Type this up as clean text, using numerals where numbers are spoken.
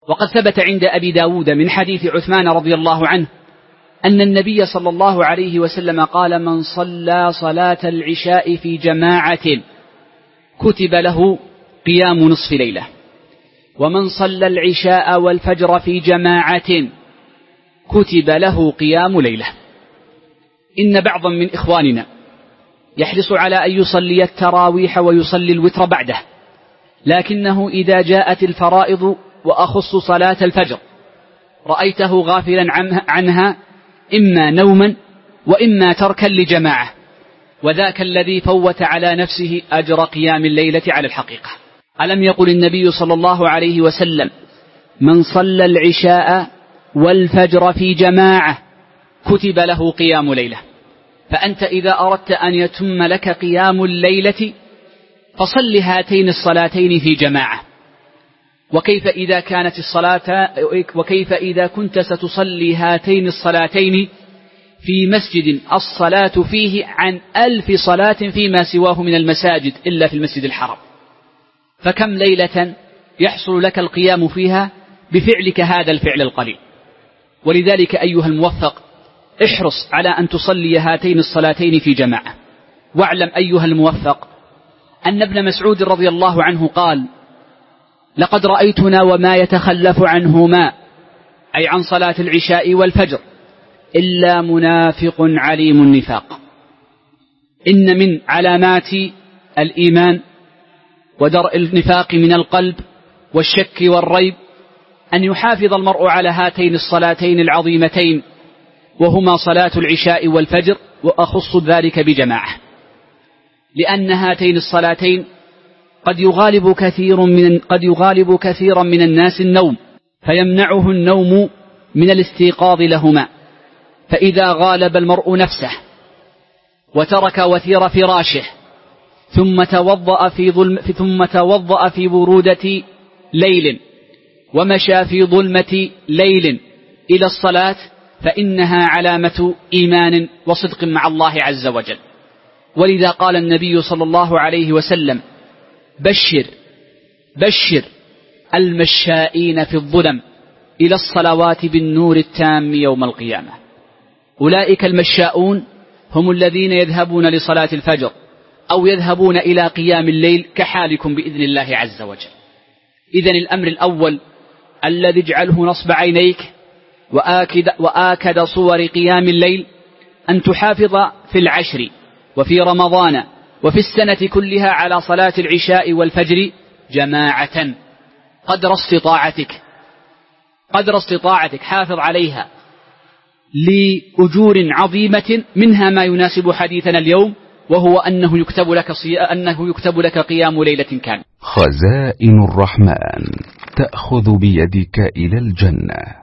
وقد ثبت عند أبي داود من حديث عثمان رضي الله عنه أن النبي صلى الله عليه وسلم قال: من صلى صلاة العشاء في جماعة كتب له قيام نصف ليلة، ومن صلى العشاء والفجر في جماعة كتب له قيام ليلة. إن بعضا من إخواننا يحرص على أن يصلي التراويح ويصلي الوتر بعده، لكنه إذا جاءت الفرائض وأخص صلاة الفجر رأيته غافلا عنها إما نوما وإما تركا لجماعة، وذاك الذي فوت على نفسه أجر قيام الليلة على الحقيقة. ألم يقل النبي صلى الله عليه وسلم: من صلى العشاء والفجر في جماعة كتب له قيام ليلة؟ فأنت إذا أردت أن يتم لك قيام الليلة فصل هاتين الصلاتين في جماعة. وكيف إذا كنت ستصلي هاتين الصلاتين في مسجد الصلاة فيه عن 1000 صلاة فيما سواه من المساجد إلا في المسجد الحرام؟ فكم ليلة يحصل لك القيام فيها بفعلك هذا الفعل القليل؟ ولذلك أيها الموفق، احرص على أن تصلي هاتين الصلاتين في جماعة. واعلم أيها الموفق أن ابن مسعود رضي الله عنه قال: لقد رأيتنا وما يتخلف عنهما، أي عن صلاة العشاء والفجر، إلا منافق عليم النفاق. إن من علامات الإيمان ودرء النفاق من القلب والشك والريب أن يحافظ المرء على هاتين الصلاتين العظيمتين، وهما صلاة العشاء والفجر، وأخص ذلك بجماعة، لأن هاتين الصلاتين قد يغالب كثيرا من الناس النوم، فيمنعه النوم من الاستيقاظ لهما. فإذا غالب المرء نفسه وترك وثير فراشه ثم توضأ في برودة ليل ومشى في ظلمة ليل إلى الصلاة، فإنها علامة إيمان وصدق مع الله عز وجل. ولذا قال النبي صلى الله عليه وسلم: بشر المشائين في الظلم إلى الصلوات بالنور التام يوم القيامة. أولئك المشاؤون هم الذين يذهبون لصلاة الفجر أو يذهبون إلى قيام الليل كحالكم بإذن الله عز وجل. إذن الأمر الأول الذي اجعله نصب عينيك وآكد صور قيام الليل أن تحافظ في العشر وفي رمضان وفي السنة كلها على صلاة العشاء والفجر جماعة قدر استطاعتك حافظ عليها لأجور عظيمة، منها ما يناسب حديثنا اليوم، وهو أنه يكتب لك قيام ليلة كاملة. خزائن الرحمن تأخذ بيدك إلى الجنة.